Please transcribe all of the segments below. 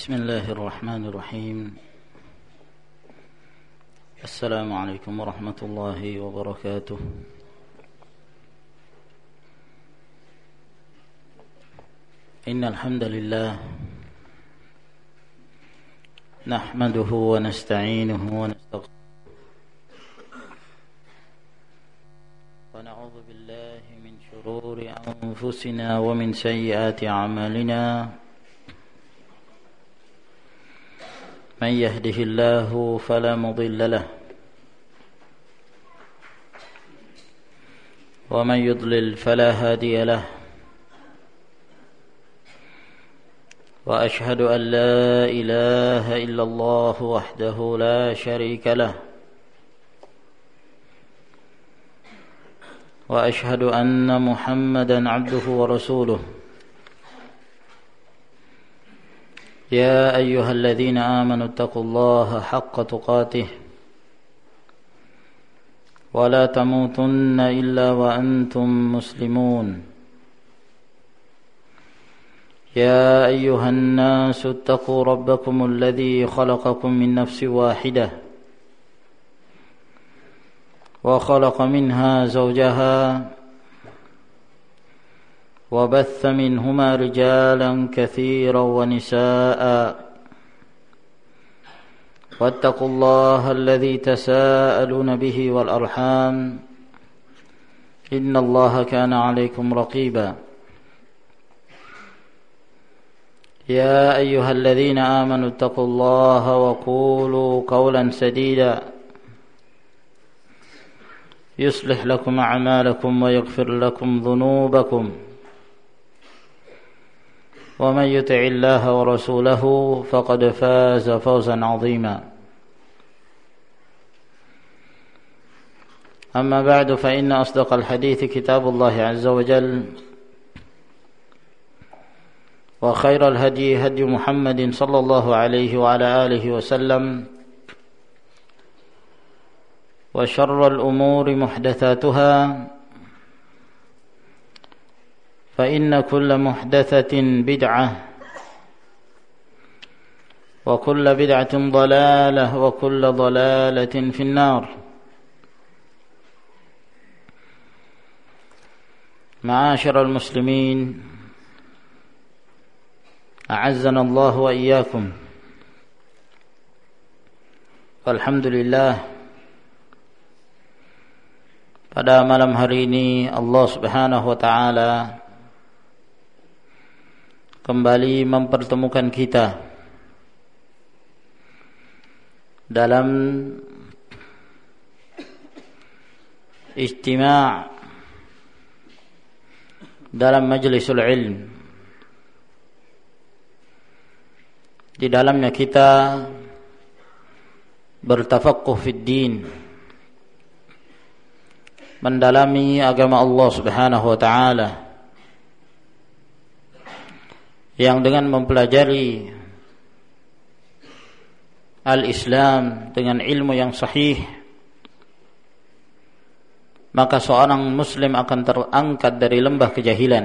بسم الله الرحمن الرحيم. السلام عليكم ورحمة الله وبركاته. إن الحمد لله نحمده ونستعينه ونستغفره ونعوذ بالله من شرور أنفسنا ومن سيئات أعمالنا. من يهده الله فلا مضل له ومن يضلل فلا هادي له، وأشهد أن لا إله إلا الله وحده لا شريك له، وأشهد أن محمدا عبده ورسوله. يا أيها الذين آمنوا اتقوا الله حق تقاته ولا تموتن إلا وأنتم مسلمون. يا أيها الناس اتقوا ربكم الذي خلقكم من نفس واحدة وخلق منها زوجها وبث منهما رجالا كثيرا ونساء، واتقوا الله الذي تساءلون به والأرحام إن الله كان عليكم رقيبا. يا أيها الذين آمنوا اتقوا الله وقولوا قولا سديدا يصلح لكم أعمالكم ويغفر لكم ذنوبكم، ومن يطع الله ورسوله فقد فاز فوزا عظيما. أما بعد، فإن أصدق الحديث كتاب الله عز وجل، وخير الهدي هدي محمد صلى الله عليه وعلى آله وسلم، وشر الأمور محدثاتها، فإن كل محدثة بدعة، وكل بدعة ضلالة، وكل ضلالة في النار. معاشر المسلمين، أعزنا الله وإياكم. Alhamdulillah, pada malam hari ini Allah Subhanahu wa taala kembali mempertemukan kita dalam ijtima' dalam majlisul ilm. Di dalamnya kita bertafaqquh fid din, mendalami agama Allah Subhanahu wa taala, yang dengan mempelajari al-Islam dengan ilmu yang sahih, maka seorang muslim akan terangkat dari lembah kejahilan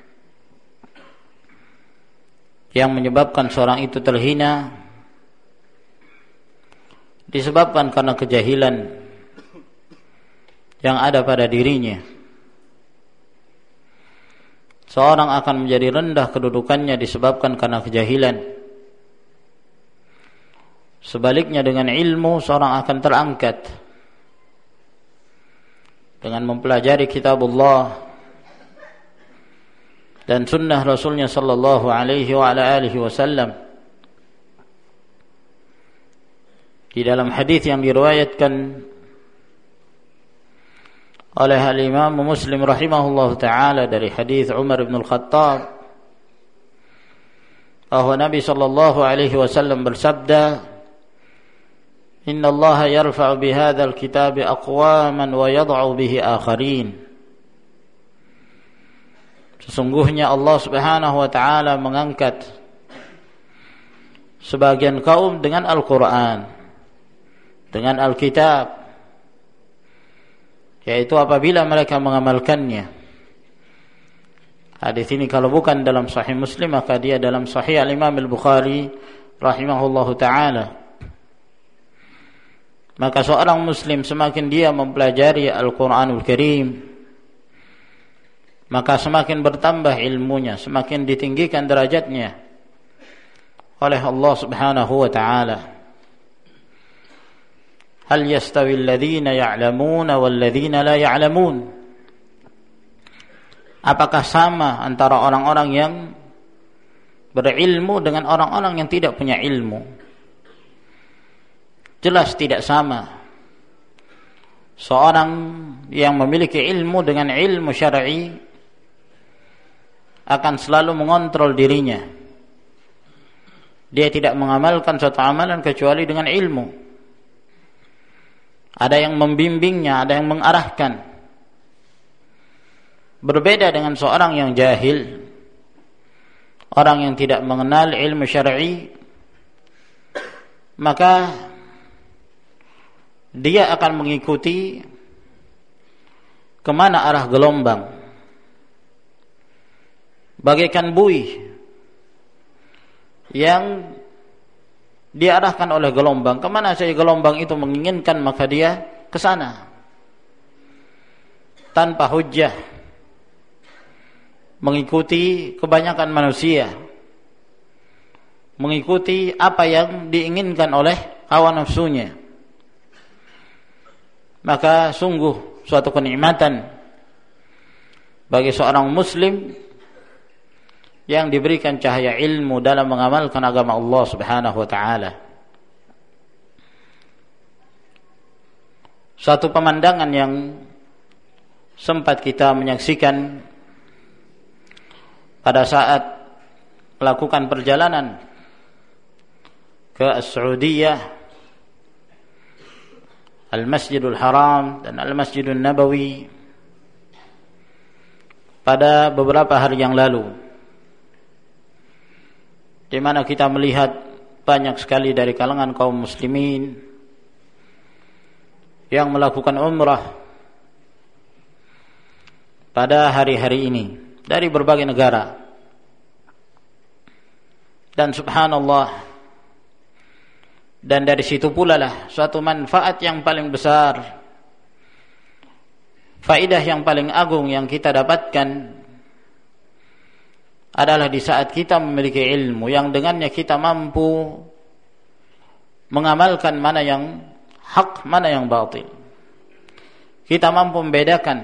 yang menyebabkan seorang itu terhina disebabkan karena kejahilan yang ada pada dirinya. Seorang akan menjadi rendah kedudukannya disebabkan karena kejahilan. Sebaliknya dengan ilmu, seorang akan terangkat dengan mempelajari kitabullah dan sunnah Rasulnya sallallahu alaihi wa ala alihi wasallam. Di dalam hadis yang diriwayatkan oleh al-Imam Muslim rahimahullah ta'ala dari hadis Umar bin Al-Khattab, bahwa Nabi sallallahu alaihi wasallam bersabda, "Inna Allah yarfa'u bihadzal kitabi aqwaman wa yad'u bihi akharin." Sesungguhnya Allah Subhanahu wa taala mengangkat sebagian kaum dengan Al-Qur'an, dengan Alkitab, yaitu apabila mereka mengamalkannya. Hadis ini kalau bukan dalam Sahih Muslim, maka dia dalam Sahih Al-Imam Al-Bukhari rahimahullahu taala, maka seorang muslim semakin dia mempelajari Al-Qur'anul Karim, maka semakin bertambah ilmunya, semakin ditinggikan derajatnya oleh Allah Subhanahu wa taala. Hal yastawi alladhina ya'lamuna wal ladzina la ya'lamun? Apakah sama antara orang-orang yang berilmu dengan orang-orang yang tidak punya ilmu? Jelas tidak sama. Seorang yang memiliki ilmu dengan ilmu syar'i akan selalu mengontrol dirinya. Dia tidak mengamalkan suatu amalan kecuali dengan ilmu. Ada yang membimbingnya, ada yang mengarahkan. Berbeda dengan seorang yang jahil, orang yang tidak mengenal ilmu syar'i, maka dia akan mengikuti kemana arah gelombang, bagaikan buih yang diarahkan oleh gelombang. Kemana saja gelombang itu menginginkan, maka dia ke sana tanpa hujjah, mengikuti kebanyakan manusia, mengikuti apa yang diinginkan oleh hawa nafsunya. Maka sungguh suatu kenikmatan bagi seorang muslim yang diberikan cahaya ilmu dalam mengamalkan agama Allah Subhanahu wa taala. Suatu pemandangan yang sempat kita menyaksikan pada saat melakukan perjalanan ke Saudiyah, Al-Masjidul Haram dan Al-Masjidul Nabawi pada beberapa hari yang lalu, di mana kita melihat banyak sekali dari kalangan kaum muslimin yang melakukan umrah pada hari-hari ini dari berbagai negara. Dan subhanallah, dan dari situ pula lah suatu manfaat yang paling besar, faidah yang paling agung yang kita dapatkan adalah di saat kita memiliki ilmu yang dengannya kita mampu mengamalkan mana yang hak, mana yang batil. Kita mampu membedakan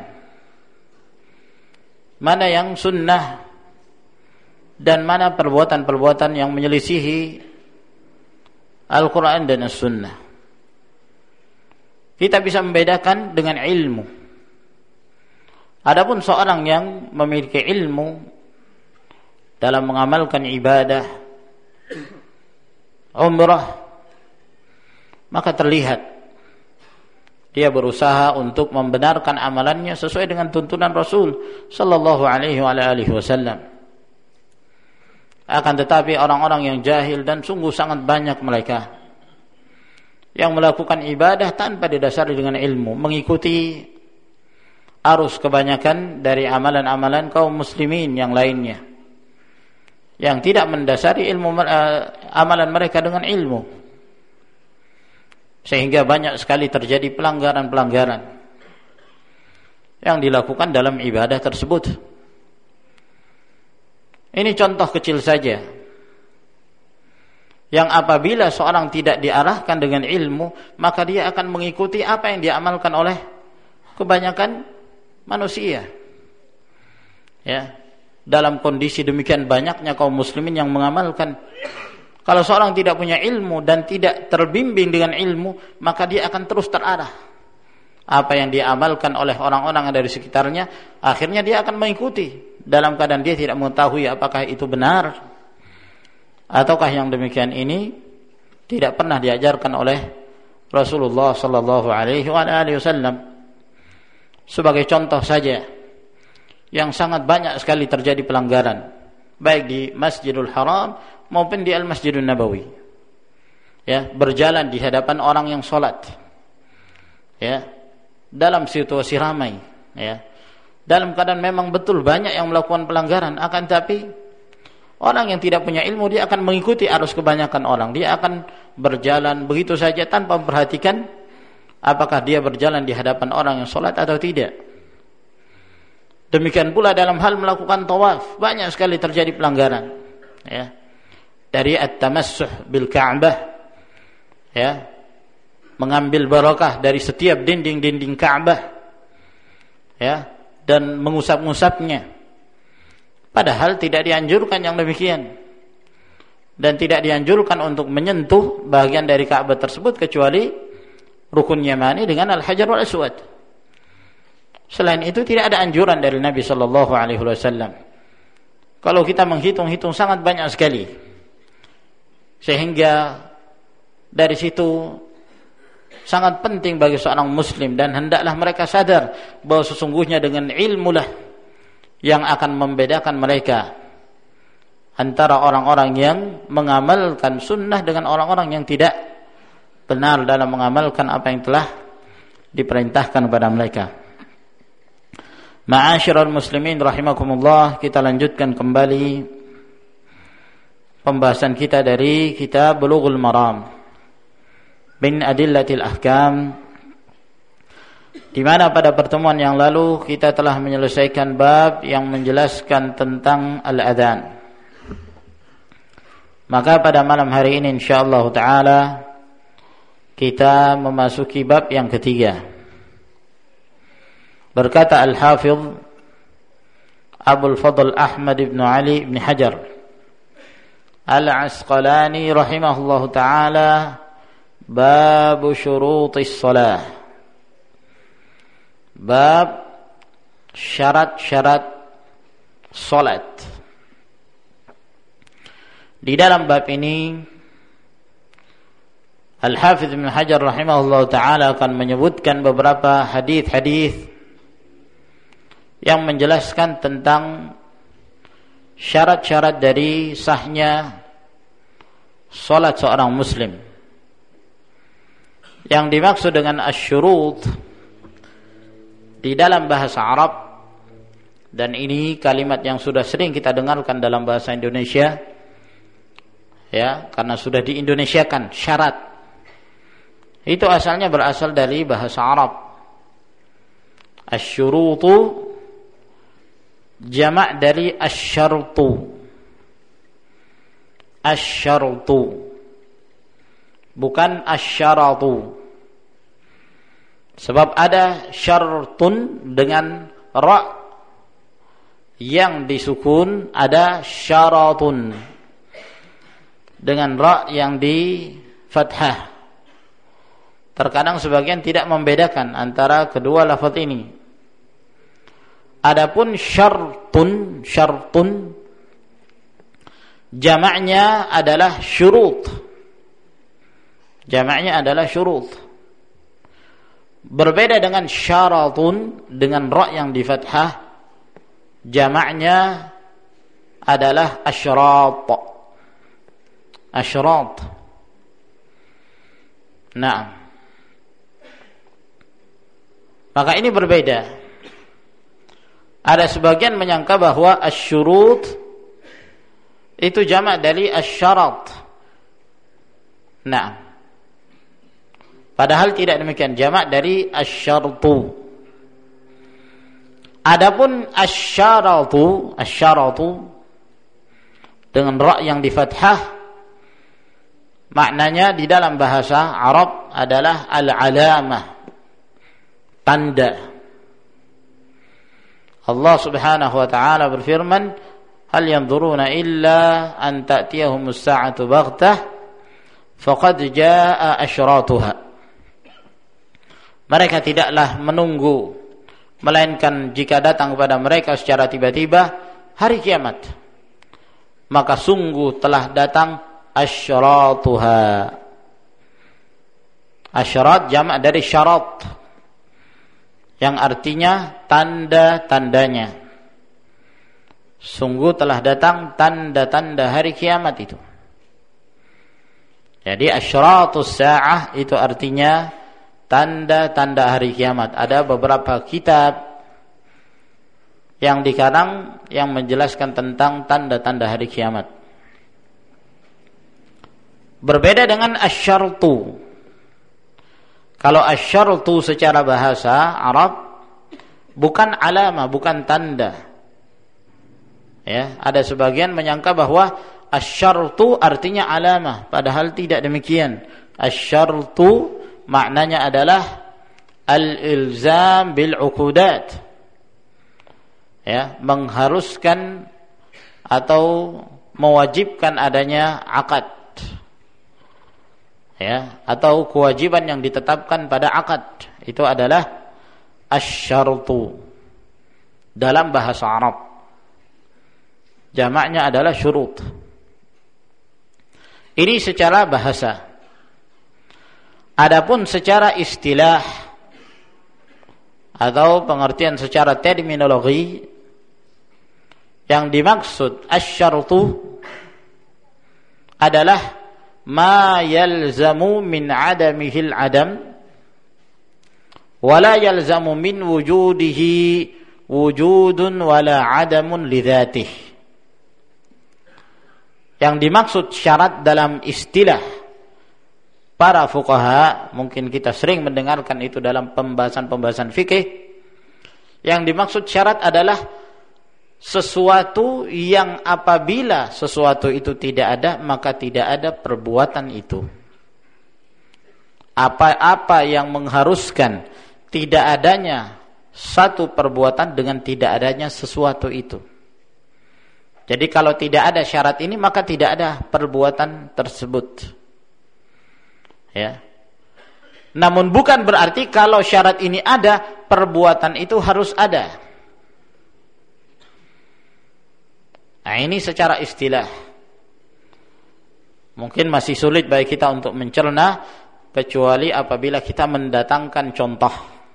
mana yang sunnah dan mana perbuatan-perbuatan yang menyelisihi Al-Quran dan As-Sunnah. Kita bisa membedakan dengan ilmu. Adapun seorang yang memiliki ilmu dalam mengamalkan ibadah umrah, maka terlihat dia berusaha untuk membenarkan amalannya sesuai dengan tuntunan Rasul sallallahu alaihi wasallam. Akan tetapi orang-orang yang jahil, dan sungguh sangat banyak mereka yang melakukan ibadah tanpa didasari dengan ilmu, mengikuti arus kebanyakan dari amalan-amalan kaum muslimin yang lainnya yang tidak mendasari ilmu amalan mereka dengan ilmu, sehingga banyak sekali terjadi pelanggaran-pelanggaran yang dilakukan dalam ibadah tersebut. Ini contoh kecil saja yang apabila seorang tidak diarahkan dengan ilmu, maka dia akan mengikuti apa yang diamalkan oleh kebanyakan manusia. Ya, dalam kondisi demikian banyaknya kaum muslimin yang mengamalkan, kalau seorang tidak punya ilmu dan tidak terbimbing dengan ilmu, maka dia akan terus terarah. Apa yang diamalkan oleh orang-orang dari sekitarnya, akhirnya dia akan mengikuti dalam keadaan dia tidak mengetahui apakah itu benar ataukah yang demikian ini tidak pernah diajarkan oleh Rasulullah sallallahu alaihi wasallam. Sebagai contoh saja, yang sangat banyak sekali terjadi pelanggaran baik di Masjidul Haram maupun di Al-Masjidul Nabawi. Ya, berjalan di hadapan orang yang salat. Ya, dalam situasi ramai, ya. Dalam keadaan memang betul banyak yang melakukan pelanggaran, akan tapi Orang yang tidak punya ilmu dia akan mengikuti arus kebanyakan orang. Dia akan berjalan begitu saja tanpa memperhatikan apakah dia berjalan di hadapan orang yang sholat atau tidak. Demikian pula dalam hal melakukan tawaf, banyak sekali terjadi pelanggaran. Ya. Dari at-tamassuh bil Ka'bah, ya, mengambil barakah dari setiap dinding-dinding Ka'bah, ya, dan mengusap-ngusapnya. Padahal tidak dianjurkan yang demikian. Dan tidak dianjurkan untuk menyentuh bagian dari Ka'bah tersebut kecuali rukun Yamani dengan Al-Hajar wal Aswad. Selain itu tidak ada anjuran dari Nabi sallallahu alaihi wasallam. Kalau kita menghitung-hitung sangat banyak sekali. Sehingga dari situ sangat penting bagi seorang muslim dan hendaklah mereka sadar bahwa sesungguhnya dengan ilmu lah yang akan membedakan mereka antara orang-orang yang mengamalkan sunnah dengan orang-orang yang tidak benar dalam mengamalkan apa yang telah diperintahkan kepada mereka. Ma'asyiral muslimin rahimakumullah, kita lanjutkan kembali pembahasan kita dari kitab Bulughul Maram min Adillatil Ahkam, di mana pada pertemuan yang lalu kita telah menyelesaikan bab yang menjelaskan tentang al-adzan. Maka pada malam hari ini insyaallah taala kita memasuki bab yang ketiga. Berkata Al-Hafidh Abul Fadl Ahmad ibn Ali ibn Hajar Al-Asqalani rahimahullahu taala, bab syurutis shalah, bab syarat-syarat salat. Di dalam bab ini Al-Hafidh Ibn Hajar rahimahullah ta'ala akan menyebutkan beberapa hadis-hadis yang menjelaskan tentang syarat-syarat dari sahnya salat seorang muslim. Yang dimaksud dengan asy-syurut di dalam bahasa Arab, dan ini kalimat yang sudah sering kita dengarkan dalam bahasa Indonesia, ya, karena sudah diindonesiakan syarat. Itu asalnya berasal dari bahasa Arab. Asy-syurutu jamak dari asy-syartu. Asy-syartu bukan asy-syaratu. Sebab ada syartun dengan ra yang disukun, ada syaratun dengan ra yang di fathah. Terkadang sebagian tidak membedakan antara kedua lafaz ini. Adapun syartun, syartun jamaknya adalah syurut. Jamaknya adalah syurut. Berbeda dengan syaratun dengan ra yang di fathah, jamaknya adalah asyrat. Asyrat. Nah, maka ini berbeda. Ada sebagian menyangka bahwa asyurut itu jamak dari asyarat. Nah, padahal tidak demikian, jamak dari asyartu. Adapun asyaratu, asyaratu dengan ra yang di fathah, maknanya di dalam bahasa Arab adalah al-alamah, tanda. Allah Subhanahu wa taala berfirman, "Hal yanzuruna illa an ta'tiyahumus sa'atu baghtah faqad jaa'a asyratuha." Mereka tidaklah menunggu melainkan jika datang kepada mereka secara tiba-tiba hari kiamat, maka sungguh telah datang asyratuha. Asyarat jamak dari syarat, yang artinya tanda-tandanya. Sungguh telah datang tanda-tanda hari kiamat itu. Jadi asyratus sa'ah itu artinya tanda-tanda hari kiamat. Ada beberapa kitab yang dikarang yang menjelaskan tentang tanda-tanda hari kiamat. Berbeda dengan asyartu. Kalau asyartu secara bahasa Arab bukan alama, bukan tanda. Ya, ada sebagian menyangka bahwa asyartu artinya alama, padahal tidak demikian. Asyartu maknanya adalah al-ilzam bil uqudat. Ya, mengharuskan atau mewajibkan adanya akad. Ya, atau kewajiban yang ditetapkan pada akad, itu adalah asyartu dalam bahasa Arab. Jamaknya adalah syurut. Ini secara bahasa. Adapun secara istilah atau pengertian secara terminologi, yang dimaksud asyartu adalah ma yalzamu min adamihil adam wala yalzamu min wujudihi wujudun wala adamun lidzatih. Yang dimaksud syarat dalam istilah para fuqaha, mungkin kita sering mendengarkan itu dalam pembahasan-pembahasan fikih. Yang dimaksud syarat adalah sesuatu yang apabila sesuatu itu tidak ada, maka tidak ada perbuatan itu. Apa-apa yang mengharuskan tidak adanya satu perbuatan dengan tidak adanya sesuatu itu. Jadi kalau tidak ada syarat ini, maka tidak ada perbuatan tersebut. Ya. Namun bukan berarti kalau syarat ini ada, perbuatan itu harus ada. Nah, ini secara istilah. Mungkin masih sulit bagi kita untuk mencerna, kecuali apabila kita mendatangkan contoh.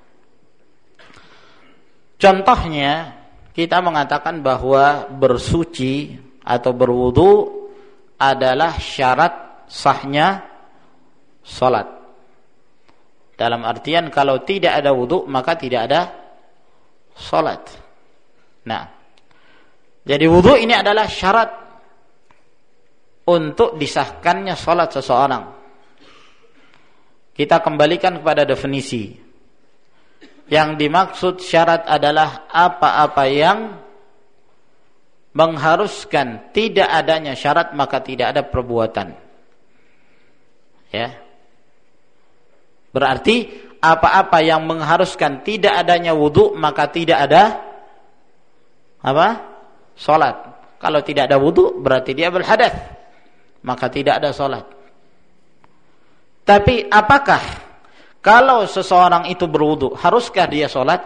Contohnya, kita mengatakan bahwa bersuci atau berwudu adalah syarat sahnya salat. Dalam artian kalau tidak ada wudu, maka tidak ada salat. Nah, jadi wudu ini adalah syarat untuk disahkannya salat seseorang. Kita kembalikan kepada definisi. Yang dimaksud syarat adalah apa-apa yang mengharuskan tidak adanya syarat, maka tidak ada perbuatan. Ya. Berarti apa-apa yang mengharuskan tidak adanya wudu, maka tidak ada apa? Salat. Kalau tidak ada wudu, berarti dia berhadas, maka tidak ada salat. Tapi apakah kalau seseorang itu berwudu, haruskah dia salat?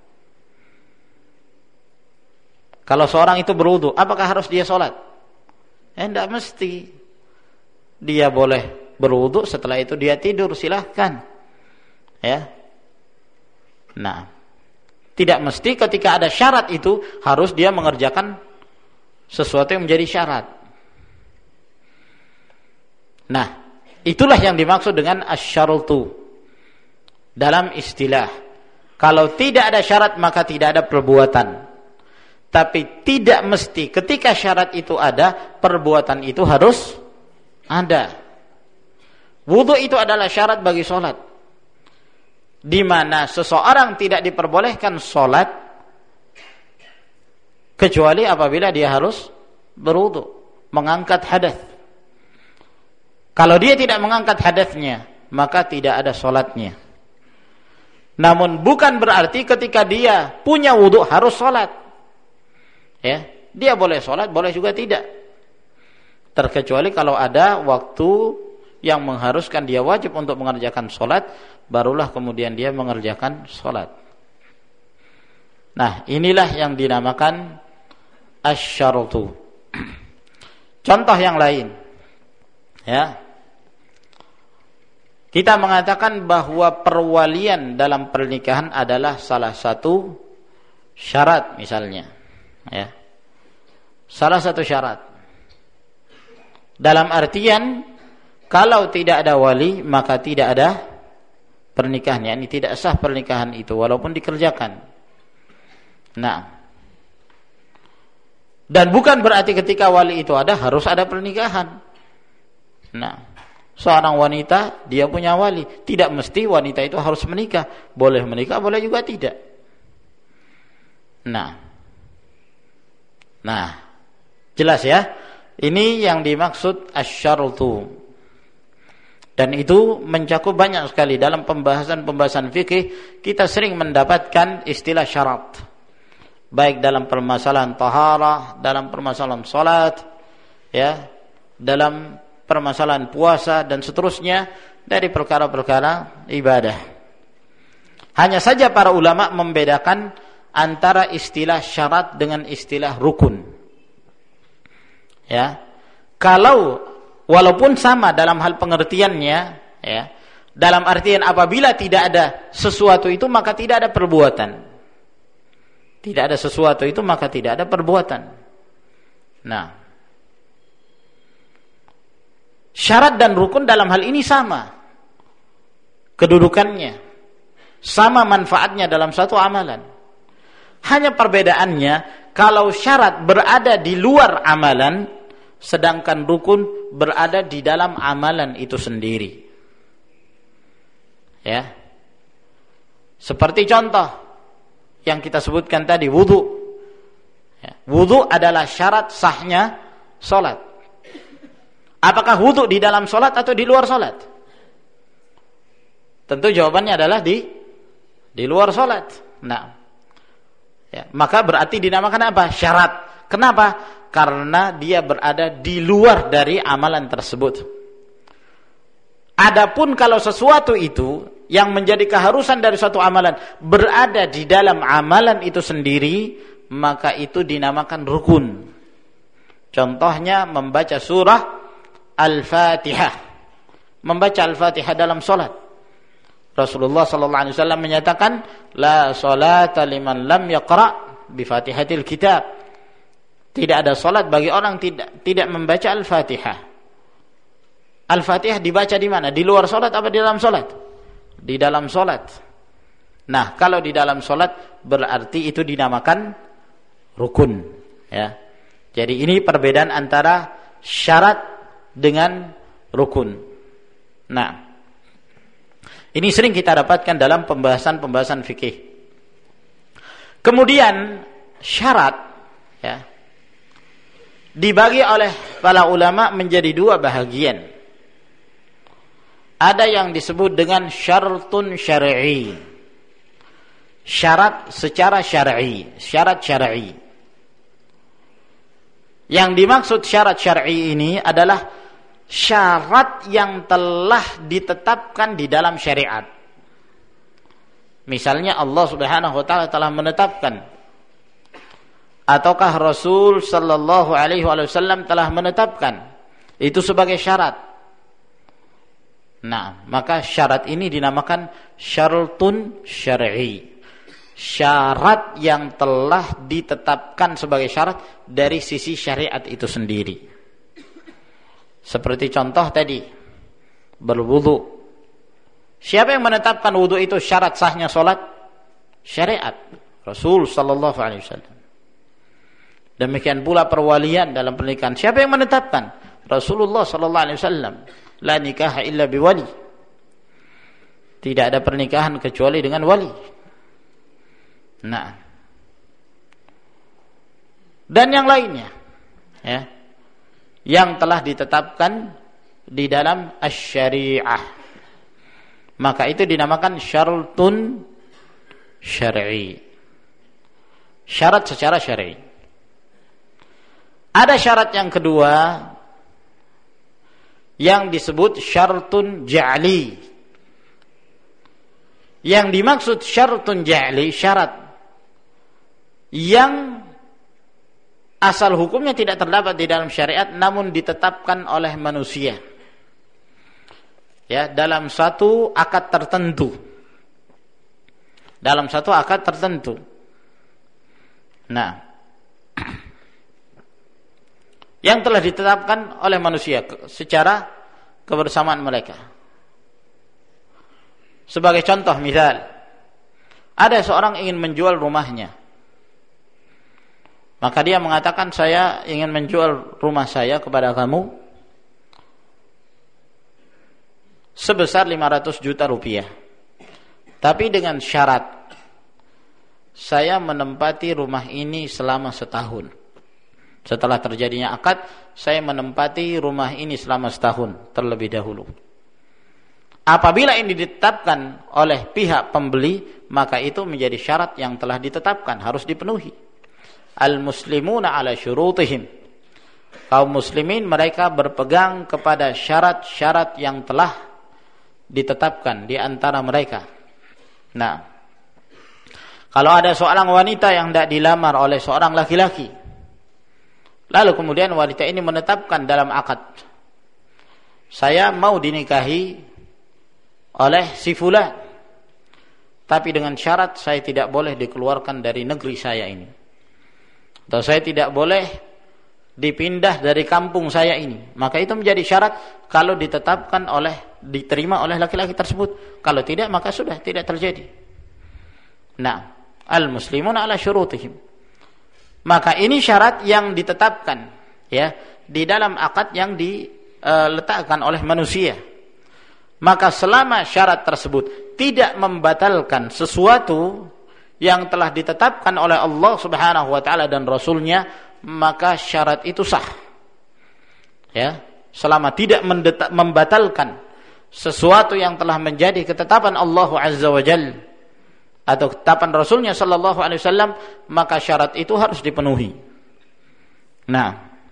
Kalau seorang itu berwudu, apakah harus dia salat? Tidak mesti. Dia boleh berwudu, setelah itu dia tidur, silahkan. Ya. Nah, tidak mesti ketika ada syarat itu harus dia mengerjakan sesuatu yang menjadi syarat. Nah, itulah yang dimaksud dengan asyarutu dalam istilah. Kalau tidak ada syarat, maka tidak ada perbuatan. Tapi tidak mesti ketika syarat itu ada, perbuatan itu harus ada. Wudu itu adalah syarat bagi sholat, di mana seseorang tidak diperbolehkan sholat kecuali apabila dia harus berwudu, mengangkat hadas. Kalau dia tidak mengangkat hadasnya, maka tidak ada sholatnya. Namun bukan berarti ketika dia punya wudu harus sholat. Ya, dia boleh sholat, boleh juga tidak. Terkecuali kalau ada waktu yang mengharuskan dia wajib untuk mengerjakan sholat, barulah kemudian dia mengerjakan sholat. Nah, inilah yang dinamakan asyarutu. Contoh yang lain, ya, kita mengatakan bahwa perwalian dalam pernikahan adalah salah satu syarat, misalnya, ya, salah satu syarat. Dalam artian kalau tidak ada wali, maka tidak ada pernikahan. Ini tidak sah pernikahan itu walaupun dikerjakan. Nah, Dan bukan berarti ketika wali itu ada harus ada pernikahan. Nah, seorang wanita dia punya wali, tidak mesti wanita itu harus menikah. Boleh menikah, boleh juga tidak. Nah, jelas ya. Ini yang dimaksud asy-syartu. Dan itu mencakup banyak sekali dalam pembahasan-pembahasan fikih. Kita sering mendapatkan istilah syarat. Baik dalam permasalahan taharah, dalam permasalahan salat, ya, dalam permasalahan puasa dan seterusnya dari perkara-perkara ibadah. Hanya saja para ulama membedakan antara istilah syarat dengan istilah rukun. Ya. Kalau walaupun sama dalam hal pengertiannya, ya, dalam artian apabila tidak ada sesuatu itu maka tidak ada perbuatan. Tidak ada sesuatu itu maka tidak ada perbuatan. Nah, syarat dan rukun dalam hal ini sama kedudukannya, sama manfaatnya dalam satu amalan. Hanya perbedaannya, kalau syarat berada di luar amalan, sedangkan rukun berada di dalam amalan itu sendiri. Ya, seperti contoh yang kita sebutkan tadi, wudu. Ya, wudu adalah syarat sahnya solat. Apakah wudu di dalam solat atau di luar solat? Tentu jawabannya adalah di luar solat. Nah, ya, maka berarti dinamakan apa? Syarat. Kenapa? Karena dia berada di luar dari amalan tersebut. Adapun kalau sesuatu itu yang menjadi keharusan dari suatu amalan berada di dalam amalan itu sendiri, maka itu dinamakan rukun. Contohnya membaca surah Al-Fatihah. Membaca Al-Fatihah dalam salat. Rasulullah sallallahu alaihi wasallam menyatakan, la salata liman lam yaqra bi Fatihatil kitab. Tidak ada salat bagi orang tidak membaca Al-Fatihah. Al-Fatihah dibaca di mana? Di luar salat apa di dalam salat? Di dalam salat. Nah, kalau di dalam salat berarti itu dinamakan rukun, ya. Jadi ini perbedaan antara syarat dengan rukun. Nah, ini sering kita dapatkan dalam pembahasan fikih. Kemudian syarat, ya, dibagi oleh para ulama menjadi dua bahagian. Ada yang disebut dengan syartun syar'i. Syarat secara syar'i, syarat syar'i. Yang dimaksud syarat syar'i ini adalah syarat yang telah ditetapkan di dalam syariat. Misalnya Allah Subhanahu wa taala telah menetapkan, ataukah Rasul sallallahu alaihi wasallam telah menetapkan itu sebagai syarat. Nah, maka syarat ini dinamakan syartun syar'i. Syarat yang telah ditetapkan sebagai syarat dari sisi syariat itu sendiri. Seperti contoh tadi, berwudu. Siapa yang menetapkan wudu itu syarat sahnya salat? Syariat, Rasul sallallahu alaihi wasallam. Demikian pula perwalian dalam pernikahan. Siapa yang menetapkan? Rasulullah sallallahu alaihi wasallam. La nikaha illa biwali. Tidak ada pernikahan kecuali dengan wali. Nah, dan yang lainnya, ya, yang telah ditetapkan di dalam asy-syari'ah, maka itu dinamakan syartun syar'i. Syarat secara syar'i. Ada syarat yang kedua yang disebut syartun ja'li. Yang dimaksud syartun ja'li, syarat yang asal hukumnya tidak terdapat di dalam syariat namun ditetapkan oleh manusia, ya, dalam satu akad tertentu. Dalam satu akad tertentu. Nah, yang telah ditetapkan oleh manusia secara kebersamaan mereka. Sebagai contoh, misal ada seorang ingin menjual rumahnya. Maka dia mengatakan, saya ingin menjual rumah saya kepada kamu sebesar 500 juta rupiah. Tapi dengan syarat, saya menempati rumah ini selama setahun. Setelah terjadinya akad, saya menempati rumah ini selama setahun terlebih dahulu. Apabila ini ditetapkan oleh pihak pembeli, maka itu menjadi syarat yang telah ditetapkan, harus dipenuhi. Al-muslimuna ala syurutihim. Kaum muslimin mereka berpegang kepada syarat-syarat yang telah ditetapkan di antara mereka. Nah, kalau ada seorang wanita yang tidak dilamar oleh seorang laki-laki, lalu kemudian wanita ini menetapkan dalam akad, saya mau dinikahi oleh si fulan, tapi dengan syarat saya tidak boleh dikeluarkan dari negeri saya ini, atau saya tidak boleh dipindah dari kampung saya ini. Maka itu menjadi syarat kalau ditetapkan diterima oleh laki-laki tersebut. Kalau tidak, maka sudah tidak terjadi. Nah, al-muslimuna ala syurutihim. Maka ini syarat yang ditetapkan ya di dalam akad yang diletakkan oleh manusia. Maka selama syarat tersebut tidak membatalkan sesuatu yang telah ditetapkan oleh Allah Subhanahu wa taala dan Rasulnya, maka syarat itu sah. Ya, selama tidak membatalkan sesuatu yang telah menjadi ketetapan Allah Azza wa Jalla atau ketetapan Rasulnya sallallahu alaihi wasallam, maka syarat itu harus dipenuhi. Nah,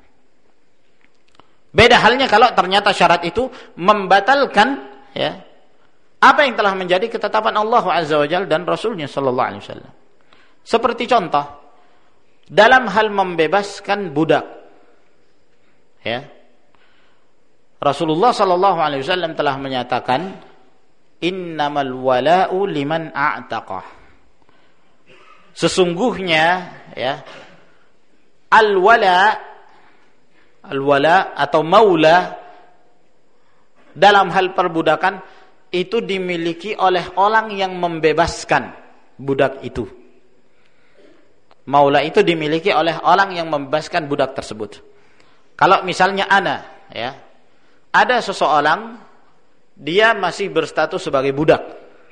beda halnya kalau ternyata syarat itu membatalkan ya apa yang telah menjadi ketetapan Allah Azza wa Jalla dan Rasulnya sallallahu alaihi wasallam. Seperti contoh dalam hal membebaskan budak. Ya. Rasulullah sallallahu alaihi wasallam telah menyatakan, innamal wala'u liman a'taqah. Sesungguhnya ya, al-wala atau maula dalam hal perbudakan itu dimiliki oleh orang yang membebaskan budak itu. Maula itu dimiliki oleh orang yang membebaskan budak tersebut. Kalau misalnya ya, ada seseorang dia masih berstatus sebagai budak.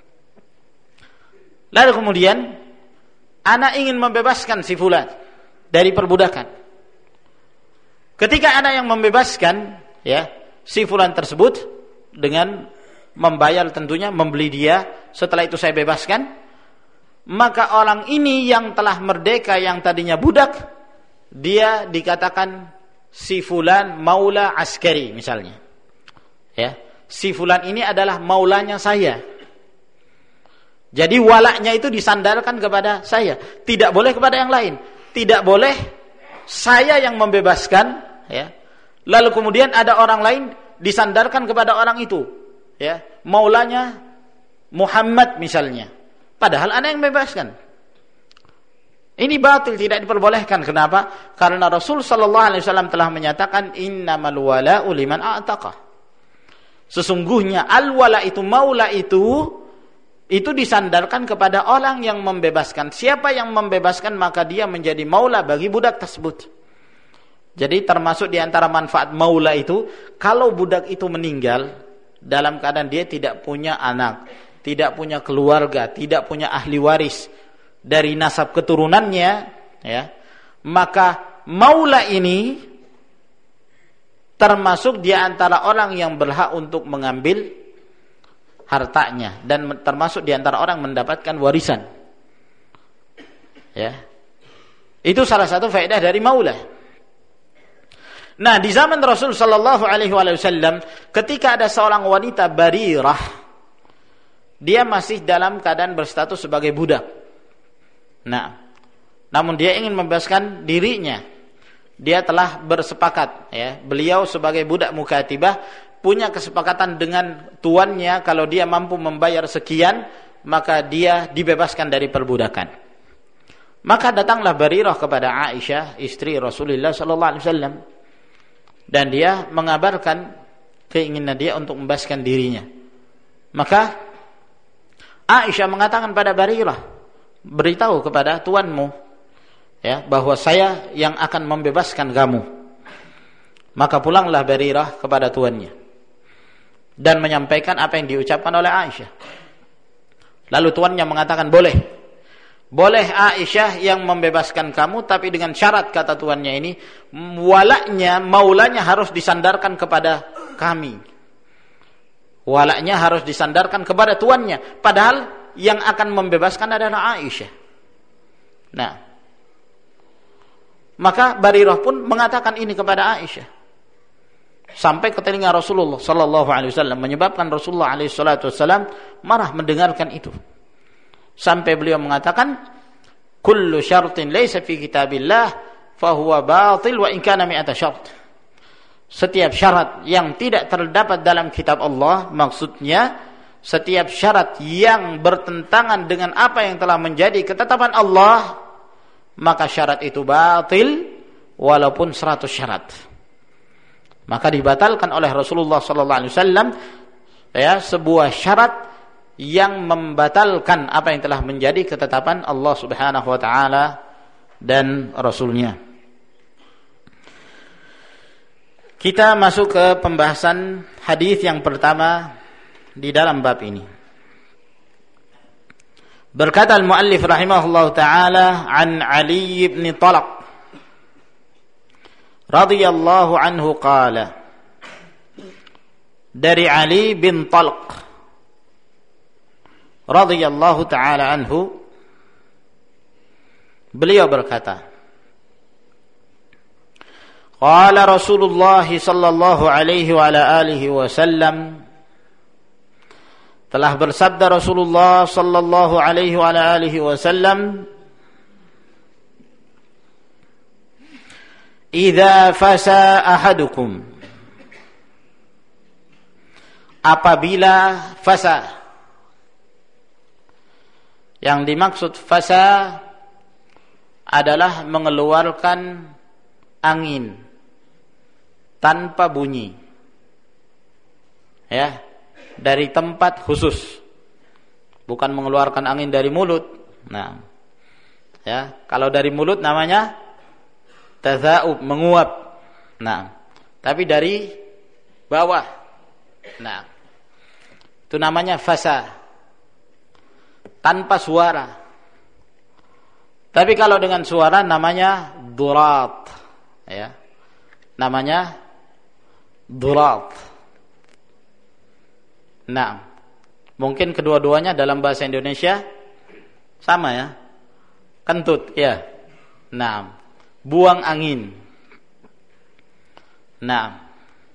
Lalu kemudian ana ingin membebaskan si fulan dari perbudakan. Ketika ana yang membebaskan ya si fulan tersebut dengan membayar, tentunya membeli dia, setelah itu saya bebaskan, maka orang ini yang telah merdeka yang tadinya budak, dia dikatakan si fulan maula askari misalnya. Ya, si fulan ini adalah maulanya saya. Jadi walaknya itu disandarkan kepada saya, tidak boleh kepada yang lain. Tidak boleh saya yang membebaskan ya. Lalu kemudian ada orang lain disandarkan kepada orang itu. Ya, maulanya Muhammad misalnya. Padahal ana yang membebaskan. Ini batil, tidak diperbolehkan. Kenapa? Karena Rasul sallallahu alaihi wasallam telah menyatakan innamal wala'u liman a'taqa. Sesungguhnya al-wala itu, maula itu disandarkan kepada orang yang membebaskan. Siapa yang membebaskan maka dia menjadi maula bagi budak tersebut. Jadi termasuk di antara manfaat maula itu, kalau budak itu meninggal dalam keadaan dia tidak punya anak, tidak punya keluarga, tidak punya ahli waris dari nasab keturunannya, ya, maka maula ini termasuk di antara orang yang berhak untuk mengambil hartanya dan termasuk di antara orang mendapatkan warisan. Ya. Itu salah satu faedah dari maula. Nah, di zaman Rasul sallallahu alaihi wasallam ketika ada seorang wanita barirah, dia masih dalam keadaan berstatus sebagai budak. Nah, namun dia ingin membebaskan dirinya. Dia telah bersepakat ya, beliau sebagai budak mukatibah punya kesepakatan dengan tuannya, kalau dia mampu membayar sekian maka dia dibebaskan dari perbudakan. Maka datanglah Barirah kepada Aisyah, istri Rasulullah sallallahu alaihi wasallam, dan dia mengabarkan keinginan dia untuk membebaskan dirinya. Maka Aisyah mengatakan pada Barirah, beritahu kepada tuanmu ya, bahwa saya yang akan membebaskan kamu. Maka pulanglah Barirah kepada tuannya dan menyampaikan apa yang diucapkan oleh Aisyah. Lalu tuannya mengatakan, boleh Aisyah yang membebaskan kamu, tapi dengan syarat, kata tuannya ini, maulanya harus disandarkan kepada kami. Walaknya harus disandarkan kepada tuannya, padahal yang akan membebaskan adalah Aisyah. Nah, maka Barirah pun mengatakan ini kepada Aisyah, sampai ke telinga Rasulullah sallallahu alaihi wasallam, menyebabkan Rasulullah alaihi salatu wasallam marah mendengarkan itu. Sampai beliau mengatakan, kullu syartin laysa fi kitabillah fahuwa batil wa in kana mi'ata syart. Setiap syarat yang tidak terdapat dalam kitab Allah, maksudnya setiap syarat yang bertentangan dengan apa yang telah menjadi ketetapan Allah, maka syarat itu batil walaupun 100 syarat. Maka dibatalkan oleh Rasulullah sallallahu alaihi wasallam ya sebuah syarat yang membatalkan apa yang telah menjadi ketetapan Allah Subhanahu wa taala dan Rasulnya. Kita masuk ke pembahasan hadis yang pertama di dalam bab ini. Berkata al-muallif rahimahullahu taala, an Ali bin Talq radhiyallahu anhu qala, dari Ali bin Talq radhiyallahu taala anhu, beliau berkata, qala Rasulullah sallallahu alaihi wa ala alihi wasallam, telah bersabda Rasulullah sallallahu alaihi wa ala alihi wasallam, idza fasa ahadukum, apabila fasa, yang dimaksud fasa adalah mengeluarkan angin tanpa bunyi, ya, dari tempat khusus, bukan mengeluarkan angin dari mulut. Nah, ya, kalau dari mulut namanya taza'ub, menguap. Nah, tapi dari bawah, nah, itu namanya fasa, tanpa suara. Tapi kalau dengan suara namanya durat, ya, namanya durat. Nah, mungkin kedua-duanya dalam bahasa Indonesia sama, ya, kentut, ya. Nah, buang angin. Nah,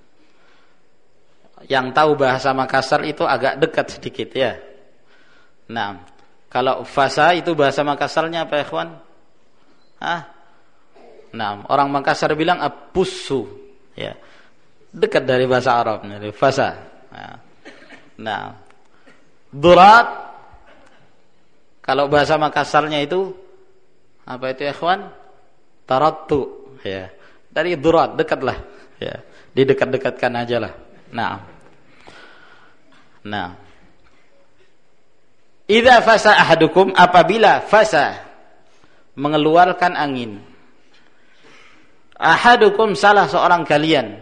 yang tahu bahasa Makassar itu agak dekat sedikit, ya. Nah, kalau fasa itu bahasa Makassarnya apa, ikhwan? Nah, orang Makassar bilang apusu, ya, dekat dari bahasa Arab, dari fasa. Nah, durat, kalau bahasa Makassarnya itu apa itu, ikhwan? Tarattu, ya, dari durat, dekatlah, ya, didekat-dekatkan aja lah. Nah, idza fasa ahadukum, apabila fasa, mengeluarkan angin, ahadukum, salah seorang kalian,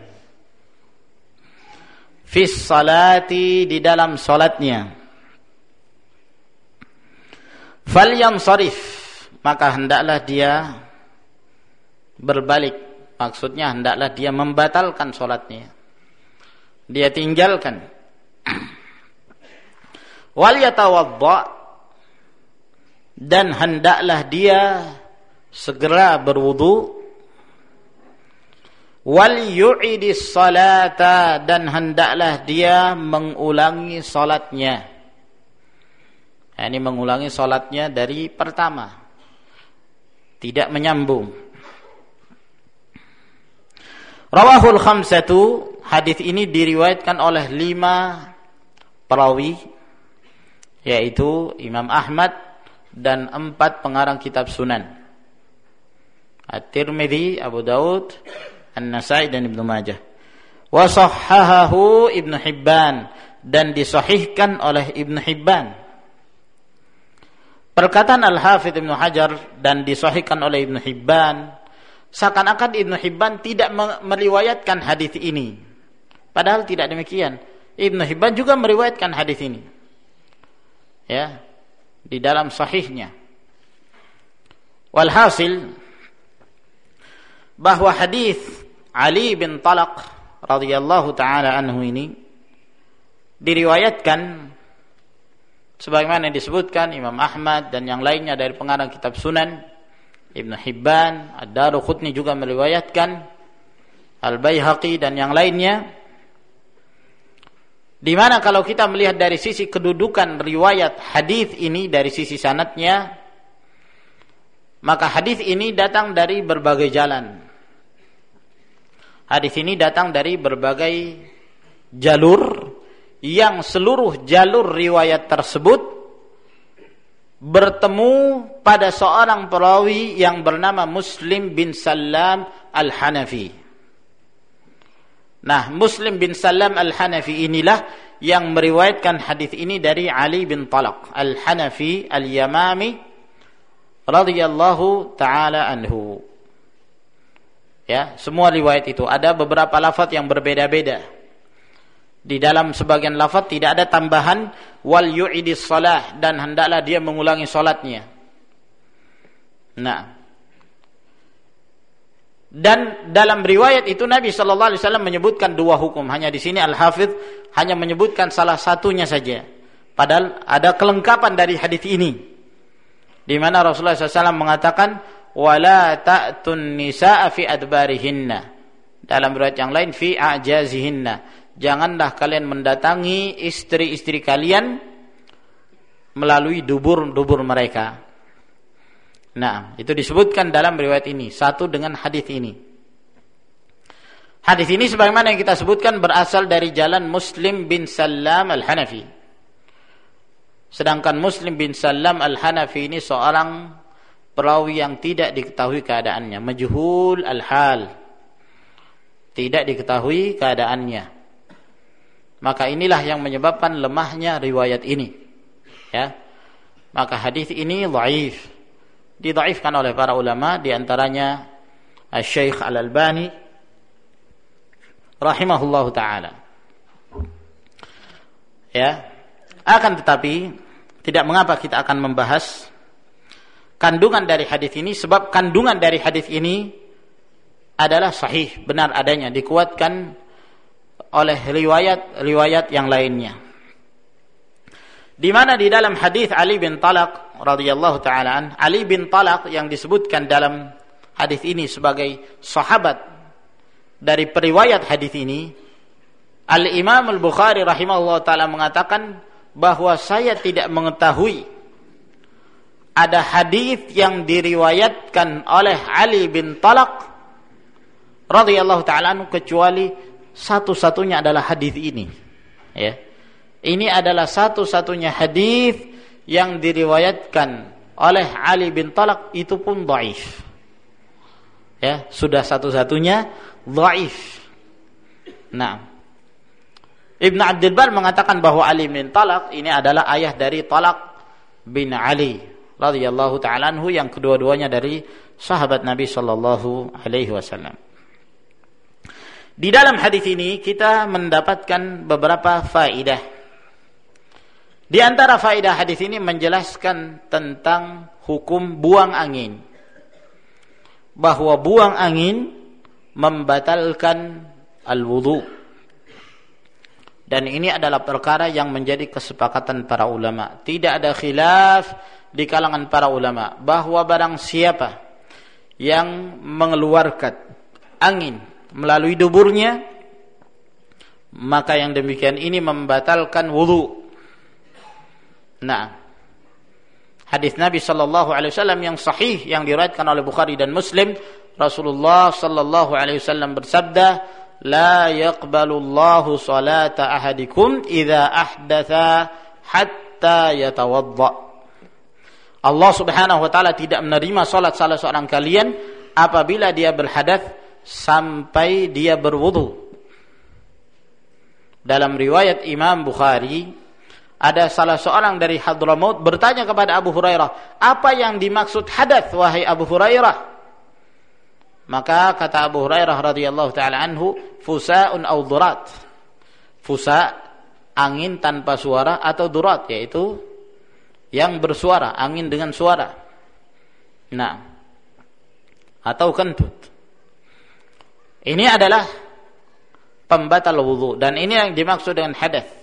fis salati, di dalam salatnya, falyansarif, maka hendaklah dia berbalik, maksudnya hendaklah dia membatalkan salatnya, dia tinggalkan. Wal yatawadda, dan hendaklah dia segera berwudu. Wal yu'idis salata, dan hendaklah dia mengulangi salatnya. Ini mengulangi salatnya dari pertama, tidak menyambung. Rawahul khamsatu, hadis ini diriwayatkan oleh 5 perawi, yaitu Imam Ahmad dan 4 pengarang kitab Sunan, At-Tirmidzi, Abu Daud, An-Nasa'i dan Ibnu Majah. Wa sahhahahu Ibnu Hibban, dan disahihkan oleh Ibnu Hibban. Perkataan Al-Hafidz Ibnu Hajar dan disahihkan oleh Ibnu Hibban, seakan-akan Ibnu Hibban tidak meriwayatkan hadis ini. Padahal tidak demikian. Ibnu Hibban juga meriwayatkan hadis ini. Ya, di dalam sahihnya. Walhasil bahwa hadis Ali bin Talaq radhiyallahu taala anhu ini diriwayatkan sebagaimana yang disebutkan Imam Ahmad dan yang lainnya dari pengarang kitab Sunan, Ibnu Hibban, Ad-Daruqutni juga meriwayatkan, Al-Baihaqi dan yang lainnya. Di mana kalau kita melihat dari sisi kedudukan riwayat hadis ini dari sisi sanadnya, maka hadis ini datang dari berbagai jalan. Hadis ini datang dari berbagai jalur yang seluruh jalur riwayat tersebut bertemu pada seorang perawi yang bernama Muslim bin Sallam Al-Hanafi. Nah, Muslim bin Sallam Al-Hanafi inilah yang meriwayatkan hadis ini dari Ali bin Talaq Al-Hanafi Al-Yamami radhiyallahu taala anhu. Ya, semua riwayat itu ada beberapa lafaz yang berbeda-beda. Di dalam sebagian lafaz tidak ada tambahan wal yu'idis shalah, dan hendaklah dia mengulangi salatnya. Nah, dan dalam riwayat itu Nabi sallallahu alaihi wasallam menyebutkan dua hukum. Hanya di sini Al-Hafidz hanya menyebutkan salah satunya saja. Padahal ada kelengkapan dari hadis ini. Di mana Rasulullah SAW mengatakan wala ta'tun nisaa fi adbarihinna. Dalam riwayat yang lain fi a'jazihinna. Janganlah kalian mendatangi istri-istri kalian melalui dubur-dubur mereka. Nah, itu disebutkan dalam riwayat ini satu dengan hadis ini. Hadis ini sebagaimana yang kita sebutkan berasal dari jalan Muslim bin Sallam Al-Hanafi. Sedangkan Muslim bin Sallam Al-Hanafi ini seorang perawi yang tidak diketahui keadaannya, majhul al-hal. Tidak diketahui keadaannya. Maka inilah yang menyebabkan lemahnya riwayat ini. Ya. Maka hadis ini dhaif. Didhaifkan oleh para ulama, di antaranya Syekh Al-Albani rahimahullahu taala. Ya. Akan tetapi tidak mengapa kita akan membahas kandungan dari hadis ini, sebab kandungan dari hadis ini adalah sahih, benar adanya, dikuatkan oleh riwayat-riwayat yang lainnya. Di mana di dalam hadis Ali bin Talaq radhiyallahu taala an, Ali bin Talaq yang disebutkan dalam hadis ini sebagai sahabat dari periwayat hadis ini, Al-Imam Al-Bukhari rahimahullah taala mengatakan bahwa saya tidak mengetahui ada hadis yang diriwayatkan oleh Ali bin Talaq radhiyallahu taala anhu kecuali satu-satunya adalah hadis ini. Ya. Ini adalah satu-satunya hadis yang diriwayatkan oleh Ali bin Talaq, itu pun dhaif. Ya, sudah satu-satunya dhaif. Nah, Ibn Abdul Bar mengatakan bahwa Ali bin Talaq ini adalah ayah dari Talaq bin Ali radhiyallahu taala anhu, yang kedua-duanya dari sahabat Nabi sallallahu alaihi wasallam. Di dalam hadis ini kita mendapatkan beberapa faedah. Di antara faedah hadis ini menjelaskan tentang hukum buang angin. Bahwa buang angin membatalkan al-wudu. Dan ini adalah perkara yang menjadi kesepakatan para ulama. Tidak ada khilaf di kalangan para ulama bahwa barang siapa yang mengeluarkan angin melalui duburnya, maka yang demikian ini membatalkan wudu. Nah, hadis Nabi sallallahu alaihi wasallam yang sahih yang diriwayatkan oleh Bukhari dan Muslim, Rasulullah sallallahu alaihi wasallam bersabda, "La yaqbalu Allahu salata ahadikum idza ahdatha hatta yatawadda." Allah Subhanahu wa taala tidak menerima salat salah seorang kalian apabila dia berhadath sampai dia berwudu. Dalam riwayat Imam Bukhari, ada salah seorang dari Hadramaut bertanya kepada Abu Hurairah, apa yang dimaksud hadath wahai Abu Hurairah? Maka kata Abu Hurairah radhiyallahu taala anhu, fusa'un aw durat. Fusa, angin tanpa suara, atau durat, yaitu yang bersuara, angin dengan suara. Nah, atau kentut. Ini adalah pembatal wudu, dan ini yang dimaksud dengan hadath.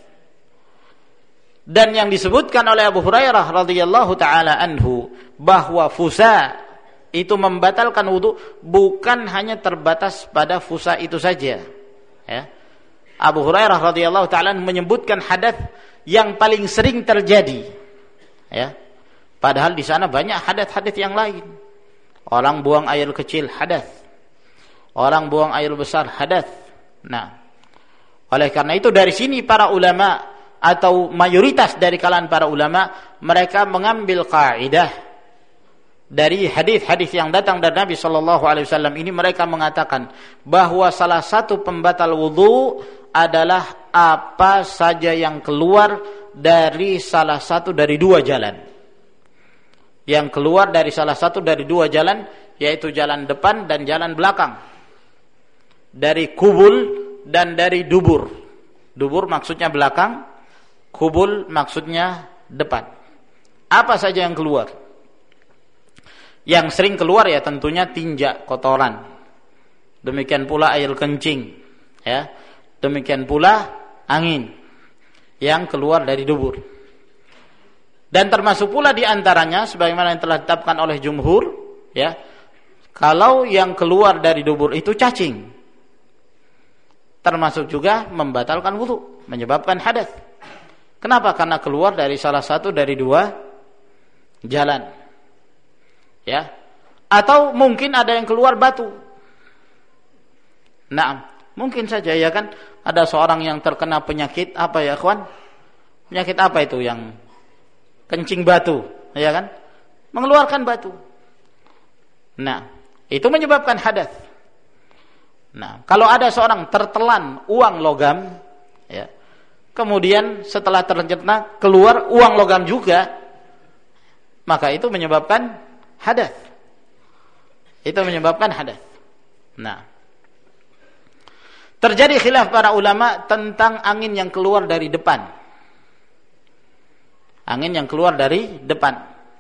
Dan yang disebutkan oleh Abu Hurairah radhiyallahu taala anhu bahwa fusa itu membatalkan wudu bukan hanya terbatas pada fusa itu saja. Ya. Abu Hurairah radhiyallahu taala menyebutkan hadath yang paling sering terjadi. Ya. Padahal di sana banyak hadath-hadath yang lain. Orang buang air kecil hadath. Orang buang air besar hadath. Nah, oleh karena itu dari sini para ulama atau mayoritas dari kalangan para ulama mereka mengambil kaidah dari hadis-hadis yang datang dari Nabi sallallahu alaihi wasallam ini. Mereka mengatakan bahwa salah satu pembatal wudu adalah apa saja yang keluar dari salah satu dari dua jalan. Yang keluar dari salah satu dari dua jalan, yaitu jalan depan dan jalan belakang. Dari kubul dan dari dubur. Dubur maksudnya belakang, kubul maksudnya depan. Apa saja yang keluar? Yang sering keluar ya tentunya tinja, kotoran. Demikian pula air kencing, ya. Demikian pula angin yang keluar dari dubur. Dan termasuk pula di antaranya sebagaimana yang telah ditetapkan oleh jumhur, ya. Kalau yang keluar dari dubur itu cacing, termasuk juga membatalkan wudu, menyebabkan hadath. Kenapa? Karena keluar dari salah satu dari dua jalan. Ya. Atau mungkin ada yang keluar batu. Nah, mungkin saja ya kan ada seorang yang terkena penyakit apa ya, kawan? Penyakit apa itu yang kencing batu, ya kan? Mengeluarkan batu. Nah, itu menyebabkan hadath. Nah, kalau ada seorang tertelan uang logam, ya. Kemudian setelah tercerna keluar uang logam juga, maka itu menyebabkan hadath. Itu menyebabkan hadath. Nah, terjadi khilaf para ulama tentang angin yang keluar dari depan. Angin yang keluar dari depan.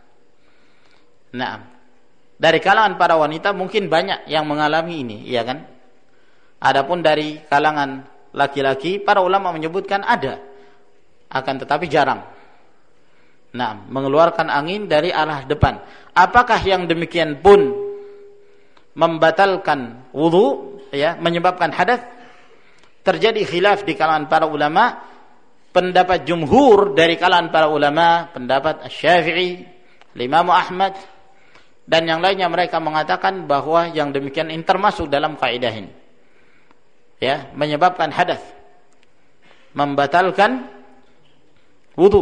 Nah, dari kalangan para wanita mungkin banyak yang mengalami ini, iya kan? Adapun dari kalangan laki-laki, para ulama menyebutkan ada, akan tetapi jarang. Nah, mengeluarkan angin dari arah depan. Apakah yang demikian pun membatalkan wudu, ya, menyebabkan hadath? Terjadi khilaf di kalangan para ulama. Pendapat jumhur dari kalangan para ulama, pendapat Asy-Syafi'i, Imam Ahmad dan yang lainnya, mereka mengatakan bahwa yang demikian ini termasuk dalam kaidah ini. Ya, menyebabkan hadath, membatalkan wudu.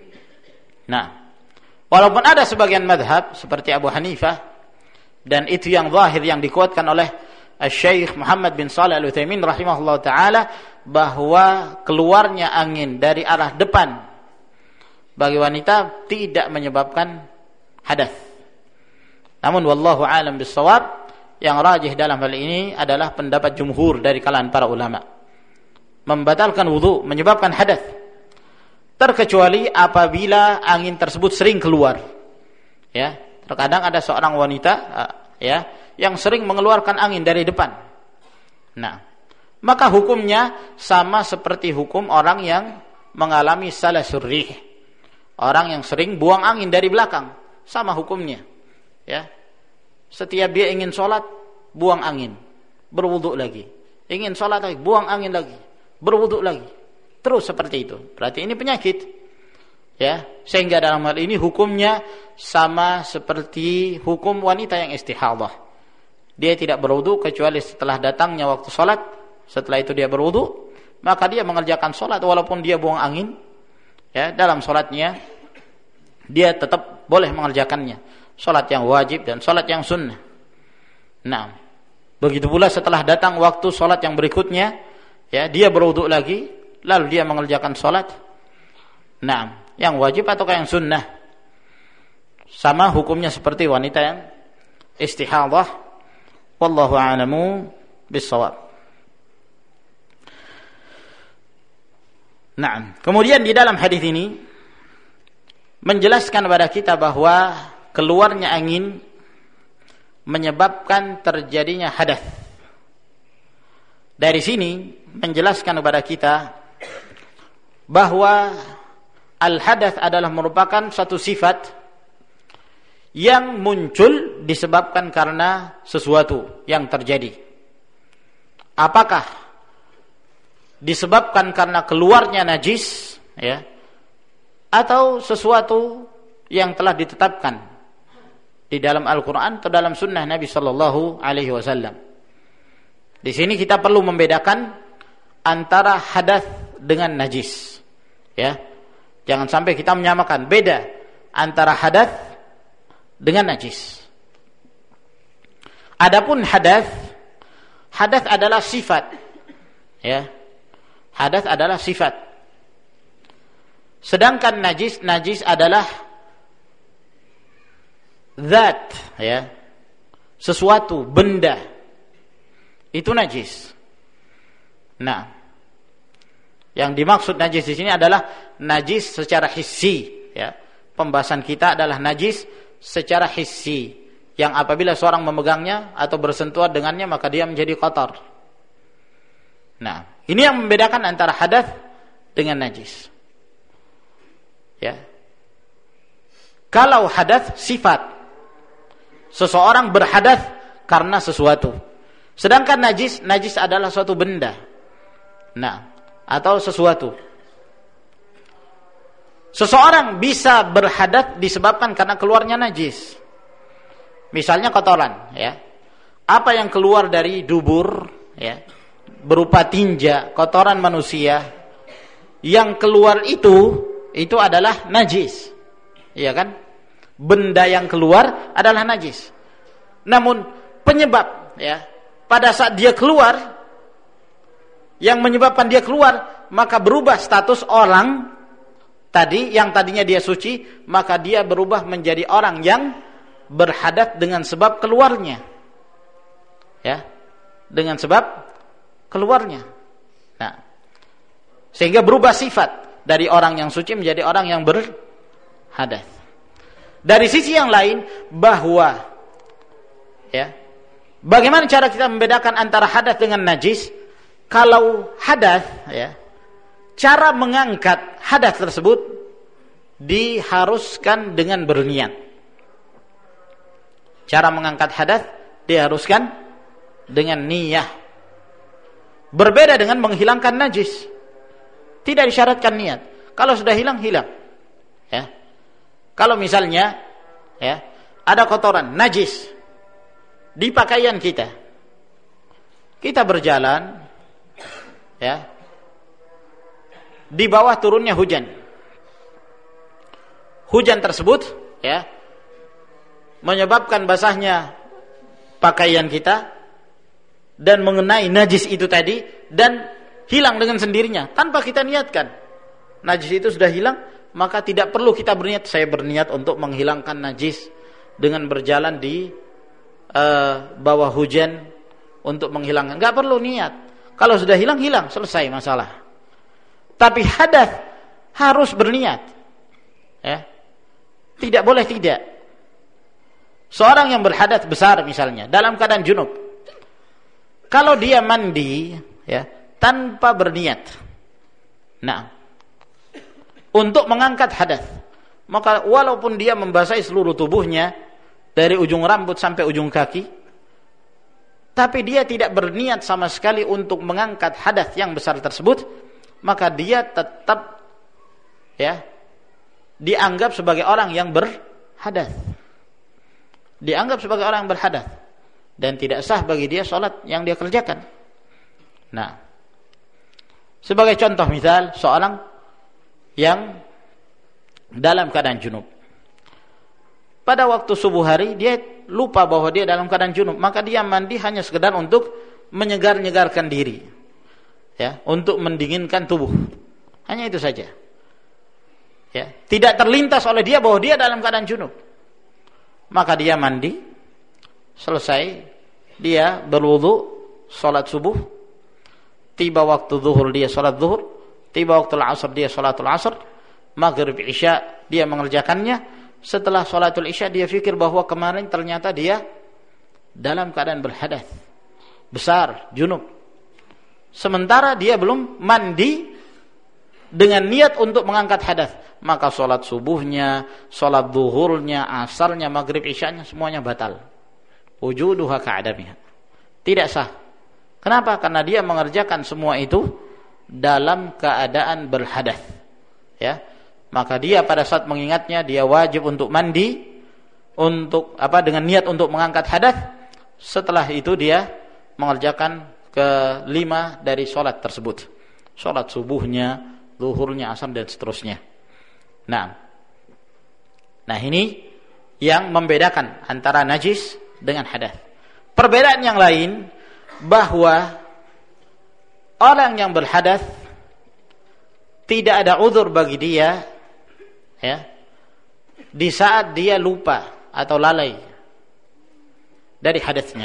Nah, walaupun ada sebagian madhab seperti Abu Hanifah, dan itu yang zahir yang dikuatkan oleh Syekh Muhammad bin Shalih Al-Utsaimin rahimahullah taala, bahwa keluarnya angin dari arah depan bagi wanita tidak menyebabkan hadath. Namun wallahu a'lam bissawab, yang rajih dalam hal ini adalah pendapat jumhur dari kalangan para ulama. Membatalkan wudu, menyebabkan hadath, terkecuali apabila angin tersebut sering keluar. Ya, terkadang ada seorang wanita ya yang sering mengeluarkan angin dari depan. Nah, maka hukumnya sama seperti hukum orang yang mengalami salasur rih. Orang yang sering buang angin dari belakang, sama hukumnya. Ya. Setiap dia ingin sholat, buang angin, berwudu lagi. Ingin sholat lagi, buang angin lagi, berwudu lagi. Terus seperti itu. Berarti ini penyakit. Ya, sehingga dalam hal ini hukumnya sama seperti hukum wanita yang istihadah. Dia tidak berwudu kecuali setelah datangnya waktu sholat. Setelah itu dia berwudu, maka dia mengerjakan sholat walaupun dia buang angin. Ya, dalam sholatnya dia tetap boleh mengerjakannya. Sholat yang wajib dan sholat yang sunnah. Nah, begitu pula setelah datang waktu sholat yang berikutnya, ya, dia berwudu lagi, lalu dia mengerjakan sholat. Nah, yang wajib ataukah yang sunnah? Sama hukumnya seperti wanita yang istihadhah. Wallahu a'lamu bis-shawab. Nah, kemudian di dalam hadis ini menjelaskan kepada kita bahwa keluarnya angin menyebabkan terjadinya hadas. Dari sini menjelaskan kepada kita bahwa al-hadas adalah merupakan satu sifat yang muncul disebabkan karena sesuatu yang terjadi. Apakah disebabkan karena keluarnya najis, ya, atau sesuatu yang telah ditetapkan di dalam Al-Quran atau dalam sunnah Nabi Sallallahu Alaihi Wasallam. Di sini kita perlu membedakan antara hadas dengan najis, ya. Jangan sampai kita menyamakan, beda antara hadas dengan najis. Adapun hadas adalah sifat, ya. Hadas adalah sifat. Sedangkan najis adalah zat, ya. Sesuatu, benda. Itu najis. Nah, yang dimaksud najis di sini adalah najis secara hissi, ya. Pembahasan kita adalah najis secara hissi, yang apabila seorang memegangnya atau bersentuhan dengannya maka dia menjadi kotor. Nah, ini yang membedakan antara hadas dengan najis. Ya. Kalau hadas sifat, seseorang berhadas karena sesuatu. Sedangkan najis adalah suatu benda. Nah, atau sesuatu. Seseorang bisa berhadas disebabkan karena keluarnya najis. Misalnya kotoran, ya. Apa yang keluar dari dubur, ya, berupa tinja, kotoran manusia, yang keluar itu adalah najis. Iya kan? Benda yang keluar adalah najis. Namun penyebab, ya, pada saat dia keluar, yang menyebabkan dia keluar, maka berubah status orang tadi, yang tadinya dia suci, maka dia berubah menjadi orang yang berhadas dengan sebab keluarnya, ya, dengan sebab keluarnya. Nah, sehingga berubah sifat dari orang yang suci menjadi orang yang berhadas. Dari sisi yang lain, bahwa, ya, bagaimana cara kita membedakan antara hadas dengan najis? Kalau hadas, ya, cara mengangkat hadas tersebut diharuskan dengan berniat. Cara mengangkat hadas diharuskan dengan niyah. Berbeda dengan menghilangkan najis. Tidak disyaratkan niat. Kalau sudah hilang, hilang. Ya. Kalau misalnya, ya, ada kotoran najis di pakaian kita. Kita berjalan, ya, di bawah turunnya hujan. Hujan tersebut, ya, menyebabkan basahnya pakaian kita dan mengenai najis itu tadi dan hilang dengan sendirinya tanpa kita niatkan. Najis itu sudah hilang, maka tidak perlu kita berniat. Saya berniat untuk menghilangkan najis dengan berjalan di bawah hujan untuk menghilangkan. Enggak perlu niat. Kalau sudah hilang, hilang, selesai masalah. Tapi hadas harus berniat. Ya. Tidak boleh tidak. Seorang yang berhadas besar misalnya dalam keadaan junub, kalau dia mandi, ya, tanpa berniat, nah, untuk mengangkat hadas, maka walaupun dia membasahi seluruh tubuhnya dari ujung rambut sampai ujung kaki, tapi dia tidak berniat sama sekali untuk mengangkat hadas yang besar tersebut, maka dia tetap, ya, dianggap sebagai orang yang berhadas. Dianggap sebagai orang yang berhadas dan tidak sah bagi dia salat yang dia kerjakan. Nah, sebagai contoh misal seorang yang dalam keadaan junub, pada waktu subuh hari dia lupa bahwa dia dalam keadaan junub, maka dia mandi hanya sekedar untuk menyegar-nyegarkan diri, ya, untuk mendinginkan tubuh, hanya itu saja. Ya, tidak terlintas oleh dia bahwa dia dalam keadaan junub. Maka dia mandi, selesai, dia berwudu, salat subuh, tiba waktu zuhur dia salat zuhur, tiba waktu asar dia salatul asar, maghrib isya dia mengerjakannya. Setelah salatul isya dia fikir bahwa kemarin ternyata dia dalam keadaan berhadas besar, junub. Sementara dia belum mandi dengan niat untuk mengangkat hadas, maka salat subuhnya, salat zuhurnya, asarnya, maghrib isyanya semuanya batal. Wujuduha ka'adamiha. Tidak sah. Kenapa? Karena dia mengerjakan semua itu dalam keadaan berhadas. Ya. Maka dia pada saat mengingatnya dia wajib untuk mandi untuk dengan niat untuk mengangkat hadas. Setelah itu dia mengerjakan kelima dari salat tersebut. Salat subuhnya, zuhurnya, asar dan seterusnya. Nah, ini yang membedakan antara najis dengan hadas. Perbedaan yang lain bahwa orang yang berhadas tidak ada uzur bagi dia, ya, di saat dia lupa atau lalai dari hadasnya.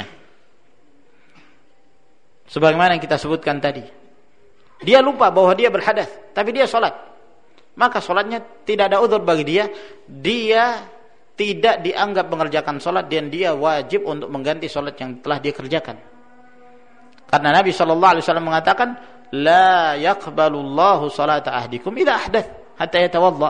Sebagaimana yang kita sebutkan tadi, dia lupa bahwa dia berhadas, tapi dia sholat, maka sholatnya tidak ada uzur bagi dia. Dia tidak dianggap mengerjakan sholat dan dia wajib untuk mengganti sholat yang telah dia kerjakan. Karena Nabi SAW mengatakan, la yaqbalullahu salata ahdikum idza ahdath hatta yatawadda.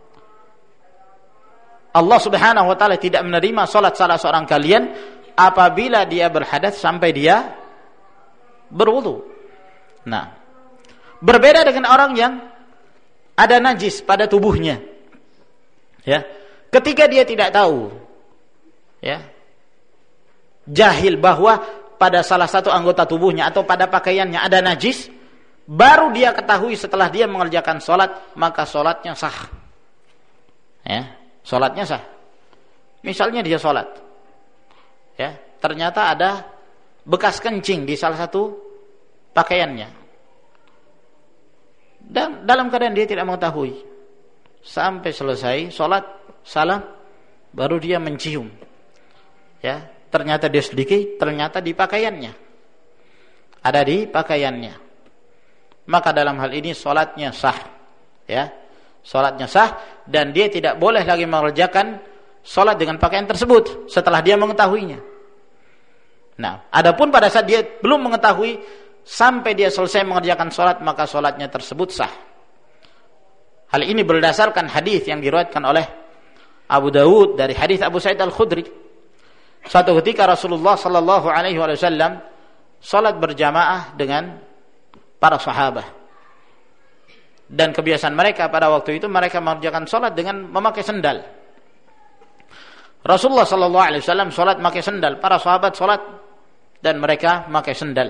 Allah Subhanahu wa taala tidak menerima salat salah seorang kalian apabila dia berhadas sampai dia berwudu. Nah, berbeda dengan orang yang ada najis pada tubuhnya. Ya. Ketika dia tidak tahu, ya, jahil bahwa pada salah satu anggota tubuhnya atau pada pakaiannya ada najis, baru dia ketahui setelah dia mengerjakan sholat, maka sholatnya sah. Ya, sholatnya sah. Misalnya dia sholat, ya, ternyata ada bekas kencing di salah satu pakaiannya, dan dalam keadaan dia tidak mengetahui, sampai selesai sholat, salam, baru dia mencium, ya, ternyata dia sedikit, ternyata di pakaiannya, ada di pakaiannya. Maka dalam hal ini sholatnya sah, ya, sholatnya sah, dan dia tidak boleh lagi mengerjakan sholat dengan pakaian tersebut setelah dia mengetahuinya. Nah, adapun pada saat dia belum mengetahui sampai dia selesai mengerjakan sholat, maka sholatnya tersebut sah. Hal ini berdasarkan hadis yang diriwayatkan oleh Abu Dawud dari hadis Abu Sa'id Al-Khudri. Suatu ketika Rasulullah sallallahu alaihi wasallam salat berjamaah dengan para sahabat. Dan kebiasaan mereka pada waktu itu mereka mengerjakan salat dengan memakai sendal. Rasulullah sallallahu alaihi wasallam salat memakai sendal, para sahabat salat dan mereka memakai sendal.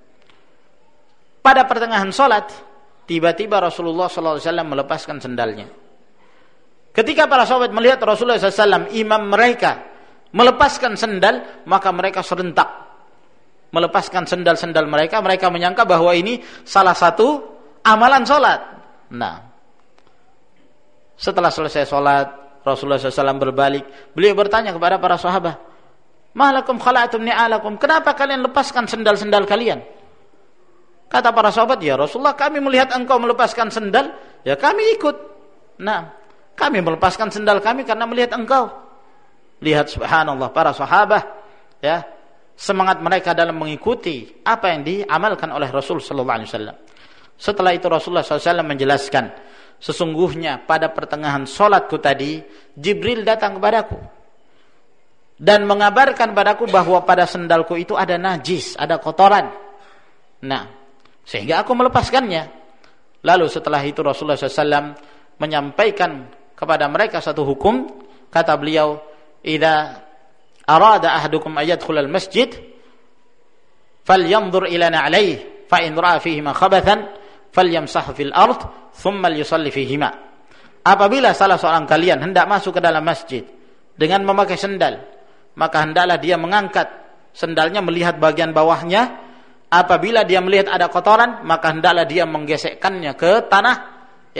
Pada pertengahan salat, tiba-tiba Rasulullah sallallahu alaihi wasallam melepaskan sendalnya. Ketika para sahabat melihat Rasulullah SAW, imam mereka, melepaskan sendal, maka mereka serentak melepaskan sendal-sendal mereka. Mereka menyangka bahwa ini salah satu amalan sholat. Nah, setelah selesai sholat, Rasulullah SAW berbalik. Beliau bertanya kepada para sahabat, "Malakum khala'atum ni'alakum?" Kenapa kalian lepaskan sendal-sendal kalian? Kata para sahabat, "Ya Rasulullah, kami melihat engkau melepaskan sendal, ya kami ikut." Nah, kami melepaskan sendal kami karena melihat engkau. Lihat, subhanallah, para sahabat, ya, semangat mereka dalam mengikuti apa yang diamalkan oleh Rasul sallallahu alaihi wasallam. Setelah itu Rasulullah SAW menjelaskan, sesungguhnya pada pertengahan salatku tadi Jibril datang kepadaku dan mengabarkan padaku bahwa pada sendalku itu ada najis, ada kotoran. Nah, sehingga aku melepaskannya. Lalu setelah itu Rasulullah SAW menyampaikan kepada mereka satu hukum. Kata beliau, "Idza arada ahadukum ayadkhulal masjid falyanzur ila na'alayhi fa in ra'a fihima khabathan falyamsah fil ard thumma liyusalli fihima." Apabila salah seorang kalian hendak masuk ke dalam masjid dengan memakai sendal, maka hendaklah dia mengangkat sendalnya melihat bagian bawahnya. Apabila dia melihat ada kotoran, maka hendaklah dia menggesekkannya ke tanah, ya,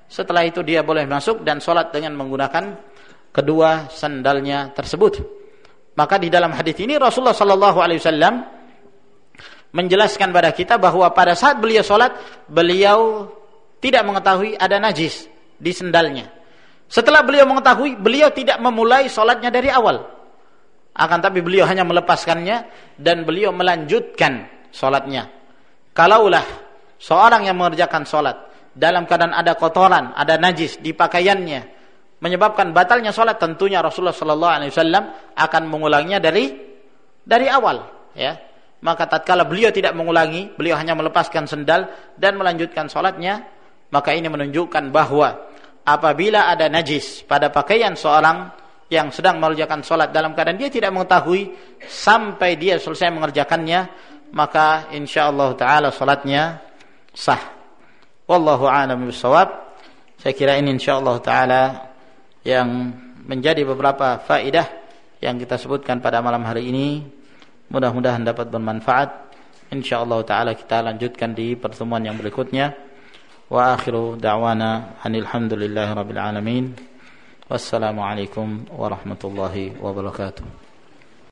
setelah itu dia boleh masuk dan sholat dengan menggunakan kedua sandalnya tersebut. Maka di dalam hadis ini Rasulullah sallallahu alaihi wasallam menjelaskan pada kita bahwa pada saat beliau sholat, beliau tidak mengetahui ada najis di sandalnya. Setelah beliau mengetahui, beliau tidak memulai sholatnya dari awal. Akan tapi beliau hanya melepaskannya dan beliau melanjutkan sholatnya. Kalaulah seorang yang mengerjakan sholat dalam keadaan ada kotoran, ada najis di pakaiannya, menyebabkan batalnya sholat, tentunya Rasulullah sallallahu alaihi wasallam akan mengulangnya dari awal, ya. Maka tatkala beliau tidak mengulangi, beliau hanya melepaskan sendal dan melanjutkan sholatnya, maka ini menunjukkan bahwa apabila ada najis pada pakaian seorang yang sedang mengerjakan sholat dalam keadaan dia tidak mengetahui sampai dia selesai mengerjakannya, maka insyaallah ta'ala sholatnya sah. Wallahu a'lam bishawab. Saya kira ini insyaallah ta'ala yang menjadi beberapa faedah yang kita sebutkan pada malam hari ini. Mudah-mudahan dapat bermanfaat. Insyaallah ta'ala kita lanjutkan di pertemuan yang berikutnya. Wa akhiru da'wana anil hamdulillahi rabbil alamin. Wassalamualaikum warahmatullahi wabarakatuh.